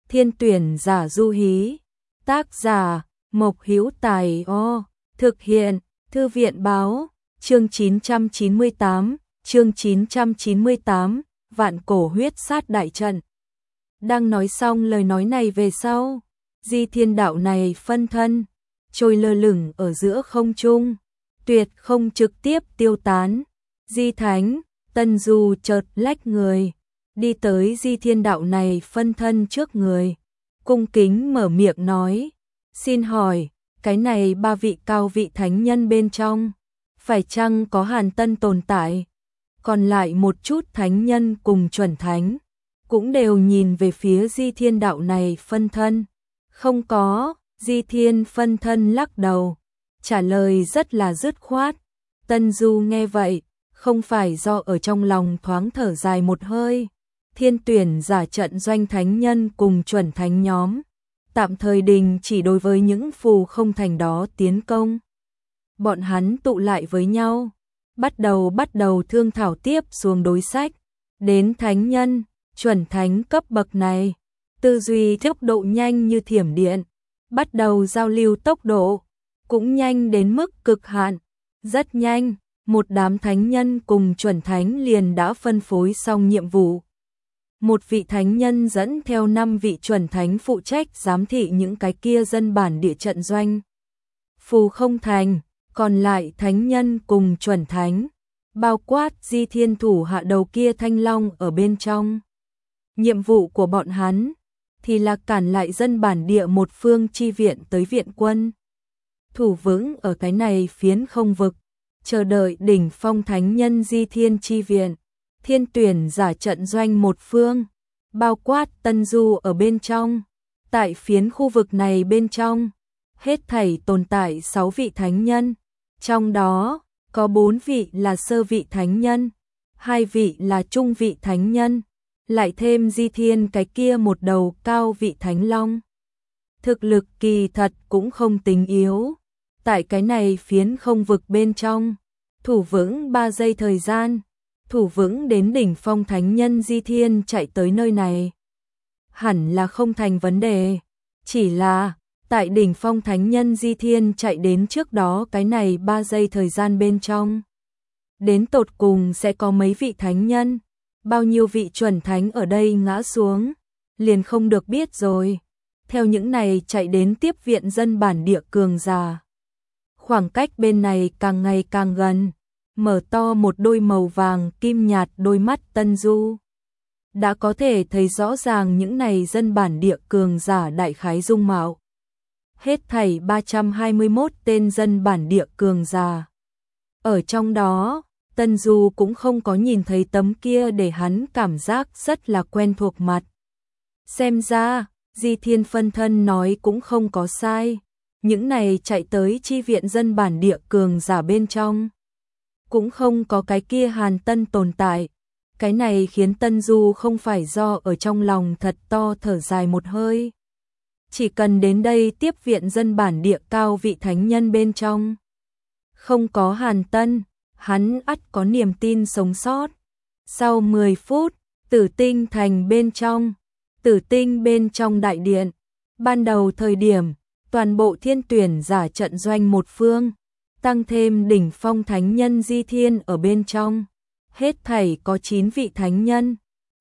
Thiên tuyển giả du hí. Tác giả Mộc Hữu Tài. Thực hiện Thư viện báo. Chương 998, Vạn Cổ Huyết Sát Đại Trận. Đang nói xong lời nói này về sau, Di Thiên đạo này phân thân, trôi lơ lửng ở giữa không trung, tuyệt không trực tiếp tiêu tán. Di Thánh, Tân Du chợt lách người, đi tới Di Thiên đạo này phân thân trước người, cung kính mở miệng nói, xin hỏi, cái này ba vị cao vị thánh nhân bên trong, phải chăng có Hàn Tân tồn tại? Còn lại một chút thánh nhân cùng chuẩn thánh, cũng đều nhìn về phía Di Thiên đạo này phân thân. Không có, Di Thiên phân thân lắc đầu, trả lời rất là dứt khoát. Tân Du nghe vậy, không phải do ở trong lòng thoáng thở dài một hơi. Thiên tuyển giả trận doanh thánh nhân cùng chuẩn thánh nhóm, tạm thời đình chỉ đối với những phù không thành đó tiến công. Bọn hắn tụ lại với nhau, bắt đầu thương thảo tiếp xuống đối sách. Đến thánh nhân, chuẩn thánh cấp bậc này, tư duy tốc độ nhanh như thiểm điện, bắt đầu giao lưu tốc độ, cũng nhanh đến mức cực hạn. Rất nhanh, một đám thánh nhân cùng chuẩn thánh liền đã phân phối xong nhiệm vụ. Một vị thánh nhân dẫn theo 5 vị chuẩn thánh phụ trách giám thị những cái kia dân bản địa trận doanh. Phù không thành, còn lại thánh nhân cùng chuẩn thánh, bao quát Di Thiên thủ hạ đầu kia Thanh Long ở bên trong. Nhiệm vụ của bọn hắn thì là cản lại dân bản địa một phương chi viện tới viện quân. Thủ vững ở cái này phiến không vực, chờ đợi đỉnh phong thánh nhân Di Thiên chi viện. Thiên tuyển giả trận doanh một phương, bao quát Tân Du ở bên trong. Tại phiến khu vực này bên trong, hết thảy tồn tại 6 vị thánh nhân, trong đó có 4 vị là sơ vị thánh nhân, 2 vị là trung vị thánh nhân, lại thêm Di Thiên cái kia một đầu cao vị thánh long. Thực lực kỳ thật cũng không tính yếu. Tại cái này phiến không vực bên trong, thủ vững 3 giây thời gian, thủ vững đến đỉnh phong thánh nhân Di Thiên chạy tới nơi này, hẳn là không thành vấn đề. Chỉ là tại đỉnh phong thánh nhân Di Thiên chạy đến trước đó cái này 3 giây thời gian bên trong, đến tột cùng sẽ có mấy vị thánh nhân, bao nhiêu vị chuẩn thánh ở đây ngã xuống, liền không được biết rồi. Theo những này chạy đến tiếp viện dân bản địa cường giả, khoảng cách bên này càng ngày càng gần, mở to một đôi màu vàng kim nhạt đôi mắt Tân Du, đã có thể thấy rõ ràng những này dân bản địa cường giả đại khái dung mạo. Hết thảy 321 tên dân bản địa cường giả. Ở trong đó, Tân Du cũng không có nhìn thấy tấm kia để hắn cảm giác rất là quen thuộc mặt. Xem ra, Di Thiên phân thân nói cũng không có sai. Những này chạy tới chi viện dân bản địa cường giả bên trong, cũng không có cái kia Hàn Tân tồn tại. Cái này khiến Tân Du không phải do ở trong lòng thật to thở dài một hơi. Chỉ cần đến đây tiếp viện dân bản địa cao vị thánh nhân bên trong, không có Hàn Tân, hắn ắt có niềm tin sống sót. Sau 10 phút, Tử Tinh thành bên trong, Tử Tinh bên trong đại điện, ban đầu thời điểm, toàn bộ thiên tuyển giả trận doanh một phương, tăng thêm đỉnh phong thánh nhân Di Thiên ở bên trong, hết thảy có 9 vị thánh nhân,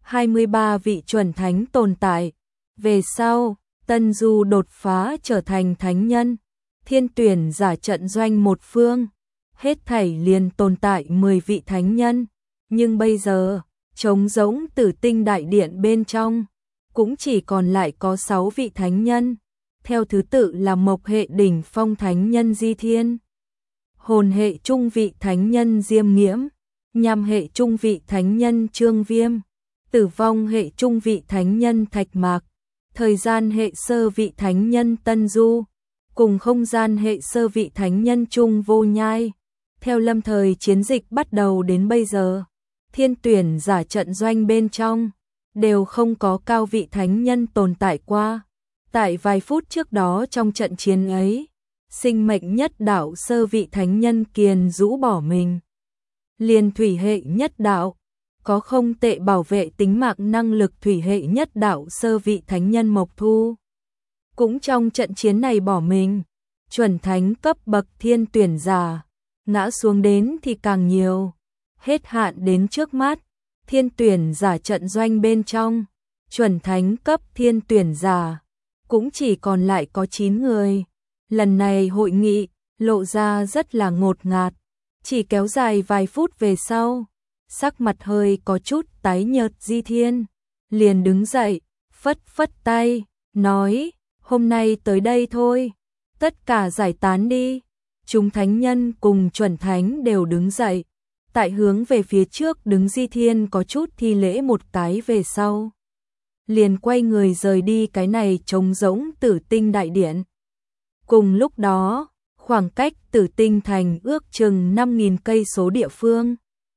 23 vị chuẩn thánh tồn tại. Về sau, Tân Du đột phá trở thành thánh nhân, thiên tuyển giả trận doanh một phương, hết thảy liền tồn tại 10 vị thánh nhân, nhưng bây giờ, trống rỗng Tử Tinh đại điện bên trong, cũng chỉ còn lại có 6 vị thánh nhân, theo thứ tự là Mộc hệ đỉnh phong thánh nhân Di Thiên, Hồn hệ trung vị thánh nhân Diêm Nghiễm, Nham hệ trung vị thánh nhân Trương Viêm, Tử vong hệ trung vị thánh nhân Thạch Mạc, thời gian hệ sơ vị thánh nhân Tân Du, cùng không gian hệ sơ vị thánh nhân Trung Vô Nhai. Theo lâm thời chiến dịch bắt đầu đến bây giờ, thiên tuyển giả trận doanh bên trong, đều không có cao vị thánh nhân tồn tại qua. Tại vài phút trước đó trong trận chiến ấy, sinh mệnh nhất đạo sơ vị thánh nhân Kiền rũ bỏ mình. Liền thủy hệ nhất đạo, có không tệ bảo vệ tính mạng năng lực thủy hệ nhất đạo sơ vị thánh nhân Mộc Thu. Cũng trong trận chiến này bỏ mình, chuẩn thánh cấp bậc thiên tuyển giả, ngã xuống đến thì càng nhiều. Hết hạn đến trước mắt, thiên tuyển giả trận doanh bên trong, chuẩn thánh cấp thiên tuyển giả, cũng chỉ còn lại có 9 người. Lần này hội nghị, lộ ra rất là ngột ngạt, chỉ kéo dài vài phút về sau, sắc mặt hơi có chút tái nhợt Di Thiên, liền đứng dậy, phất phất tay, nói, hôm nay tới đây thôi, tất cả giải tán đi. Chúng thánh nhân cùng chuẩn thánh đều đứng dậy, tại hướng về phía trước đứng Di Thiên có chút thi lễ một cái về sau. Liền quay người rời đi cái này trống rỗng Tử Tinh đại điện. Cùng lúc đó, khoảng cách Tử Tinh thành ước chừng 5.000 cây số địa phương.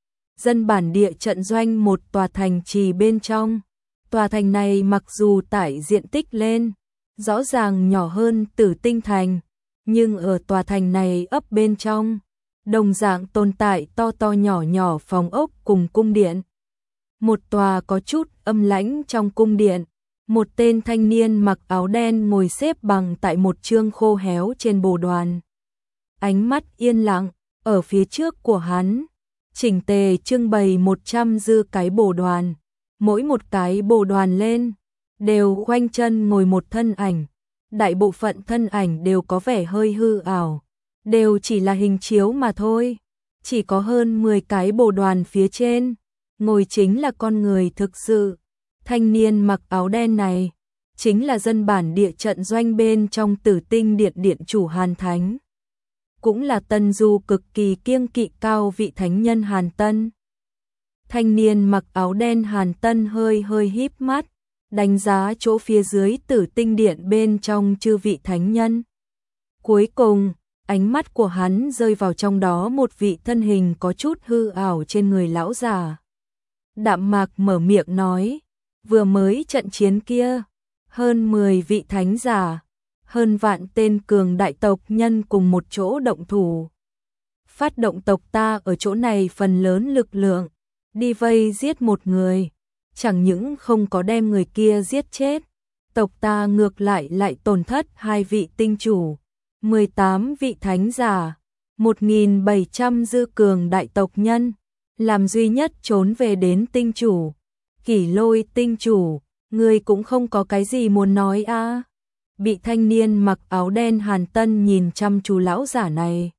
Dân bản địa trận doanh một tòa thành trì bên trong. Tòa thành này mặc dù tải diện tích lên, rõ ràng nhỏ hơn Tử Tinh thành, nhưng ở tòa thành này ấp bên trong, đồng dạng tồn tại to to nhỏ nhỏ phòng ốc cùng cung điện. Một tòa có chút âm lãnh trong cung điện, một tên thanh niên mặc áo đen ngồi xếp bằng tại một chương khô héo trên bồ đoàn. Ánh mắt yên lặng, ở phía trước của hắn, chỉnh tề trưng bày 100 dư cái bồ đoàn, mỗi một cái bồ đoàn lên, đều khoanh chân ngồi một thân ảnh. Đại bộ phận thân ảnh đều có vẻ hơi hư ảo, đều chỉ là hình chiếu mà thôi. Chỉ có hơn 10 cái bồ đoàn phía trên, ngồi chính là con người thực sự. Thanh niên mặc áo đen này, chính là dân bản địa trận doanh bên trong Tử Tinh điện điện chủ Hàn Thánh. Cũng là Tân Du cực kỳ kiêng kỵ cao vị thánh nhân Hàn Tân. Thanh niên mặc áo đen Hàn Tân hơi hơi híp mắt, đánh giá chỗ phía dưới Tử Tinh điện bên trong chư vị thánh nhân. Cuối cùng, ánh mắt của hắn rơi vào trong đó một vị thân hình có chút hư ảo trên người lão già. Đạm mạc mở miệng nói, vừa mới trận chiến kia, hơn 10 vị thánh giả, hơn vạn tên cường đại tộc nhân cùng một chỗ động thủ. Phát động tộc ta ở chỗ này phần lớn lực lượng, đi vây giết một người. Chẳng những không có đem người kia giết chết, tộc ta ngược lại tổn thất 2 vị tinh chủ, 18 vị thánh giả, 1.700 dư cường đại tộc nhân, làm duy nhất trốn về đến tinh chủ. Kỷ Lôi tinh chủ, người cũng không có cái gì muốn nói a? Bị thanh niên mặc áo đen Hàn Tân nhìn chăm chú lão giả này,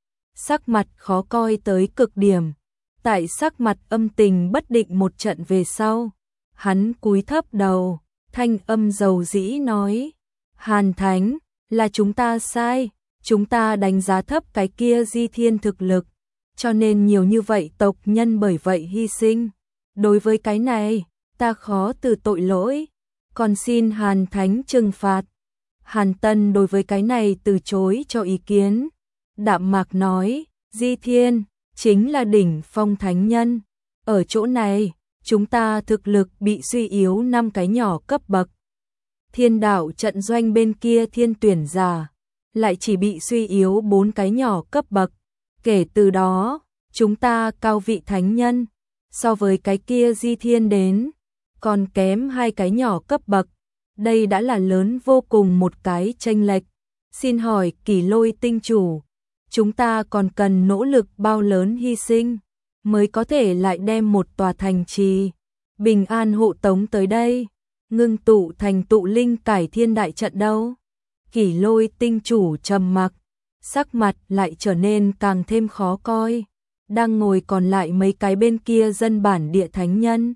sắc mặt khó coi tới cực điểm. Tại sắc mặt âm tình bất định một trận về sau, hắn cúi thấp đầu, thanh âm dầu dĩ nói, Hàn Thánh, là chúng ta sai, chúng ta đánh giá thấp cái kia Di Thiên thực lực, cho nên nhiều như vậy tộc nhân bởi vậy hy sinh. Đối với cái này, ta khó từ tội lỗi, còn xin Hàn Thánh trừng phạt. Hàn Tân đối với cái này từ chối cho ý kiến, đạm mạc nói, Di Thiên chính là đỉnh phong thánh nhân, ở chỗ này, chúng ta thực lực bị suy yếu 5 cái nhỏ cấp bậc. Thiên đạo trận doanh bên kia thiên tuyển giả, lại chỉ bị suy yếu 4 cái nhỏ cấp bậc. Kể từ đó, chúng ta cao vị thánh nhân, so với cái kia Di Thiên đến, còn kém 2 cái nhỏ cấp bậc. Đây đã là lớn vô cùng một cái chênh lệch. Xin hỏi Kỷ Lôi tinh chủ, chúng ta còn cần nỗ lực bao lớn hy sinh, mới có thể lại đem một tòa thành trì bình an hộ tống tới đây, ngưng tụ thành tụ linh cải thiên đại trận đâu? Kỷ Lôi tinh chủ trầm mặc, sắc mặt lại trở nên càng thêm khó coi. Đang ngồi còn lại mấy cái bên kia dân bản địa thánh nhân,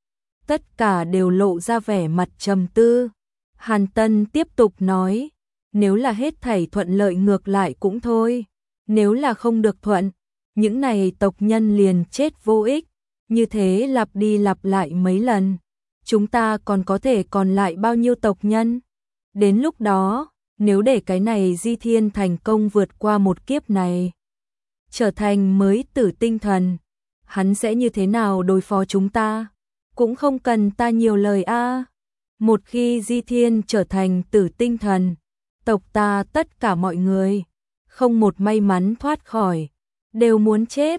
tất cả đều lộ ra vẻ mặt trầm tư. Hàn Tân tiếp tục nói, nếu là hết thảy thuận lợi ngược lại cũng thôi, nếu là không được thuận, những này tộc nhân liền chết vô ích, như thế lặp đi lặp lại mấy lần, chúng ta còn có thể còn lại bao nhiêu tộc nhân? Đến lúc đó, nếu để cái này Di Thiên thành công vượt qua một kiếp này, trở thành mới Tử Tinh thần, hắn sẽ như thế nào đối phó chúng ta? Cũng không cần ta nhiều lời a. Một khi Di Thiên trở thành Tử Tinh thần, tộc ta tất cả mọi người, không một may mắn thoát khỏi, đều muốn chết.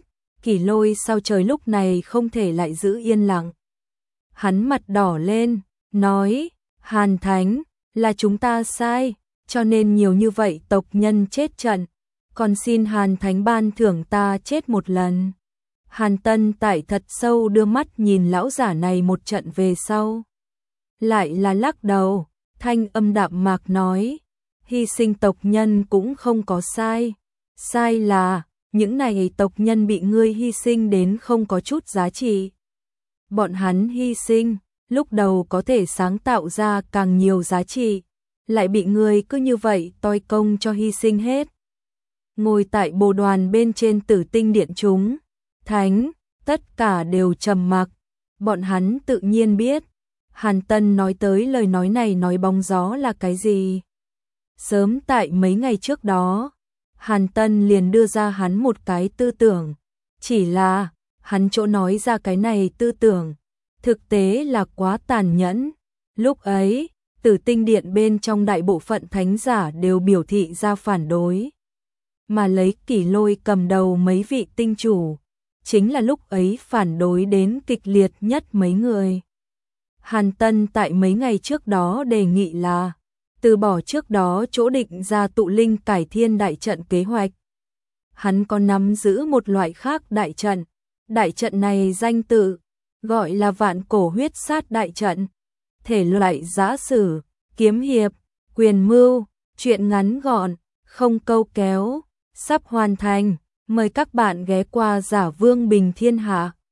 Kỷ Lôi sao trời lúc này không thể lại giữ yên lặng. Hắn mặt đỏ lên, nói, Hàn Thánh, là chúng ta sai, cho nên nhiều như vậy tộc nhân chết trận, còn xin Hàn Thánh ban thưởng ta chết một lần. Hàn Tân Tại thật sâu đưa mắt nhìn lão giả này một trận về sau. Lại là lắc đầu, thanh âm đạm mạc nói, hy sinh tộc nhân cũng không có sai. Sai là, những này tộc nhân bị ngươi hy sinh đến không có chút giá trị. Bọn hắn hy sinh, lúc đầu có thể sáng tạo ra càng nhiều giá trị, lại bị ngươi cứ như vậy toi công cho hy sinh hết. Ngồi tại bồ đoàn bên trên Tử Tinh Điện chúng, Thánh, tất cả đều trầm mặc, bọn hắn tự nhiên biết, Hàn Tân nói tới lời nói này nói bóng gió là cái gì. Sớm tại mấy ngày trước đó, Hàn Tân liền đưa ra hắn một cái tư tưởng, chỉ là, hắn chỗ nói ra cái này tư tưởng, thực tế là quá tàn nhẫn. Lúc ấy, Tử Tinh Điện bên trong đại bộ phận thánh giả đều biểu thị ra phản đối. Mà lấy Kỷ Lôi cầm đầu mấy vị tinh chủ, chính là lúc ấy phản đối đến kịch liệt nhất mấy người. Hàn Tân tại mấy ngày trước đó đề nghị là từ bỏ trước đó chỗ định ra tụ linh cải thiên đại trận kế hoạch. Hắn còn nắm giữ một loại khác đại trận này danh tự, gọi là vạn cổ huyết sát đại trận. Thể loại giã sử, kiếm hiệp, quyền mưu, truyện ngắn gọn, không câu kéo, sắp hoàn thành, mời các bạn ghé qua Giả Vương Bình Thiên Hạ.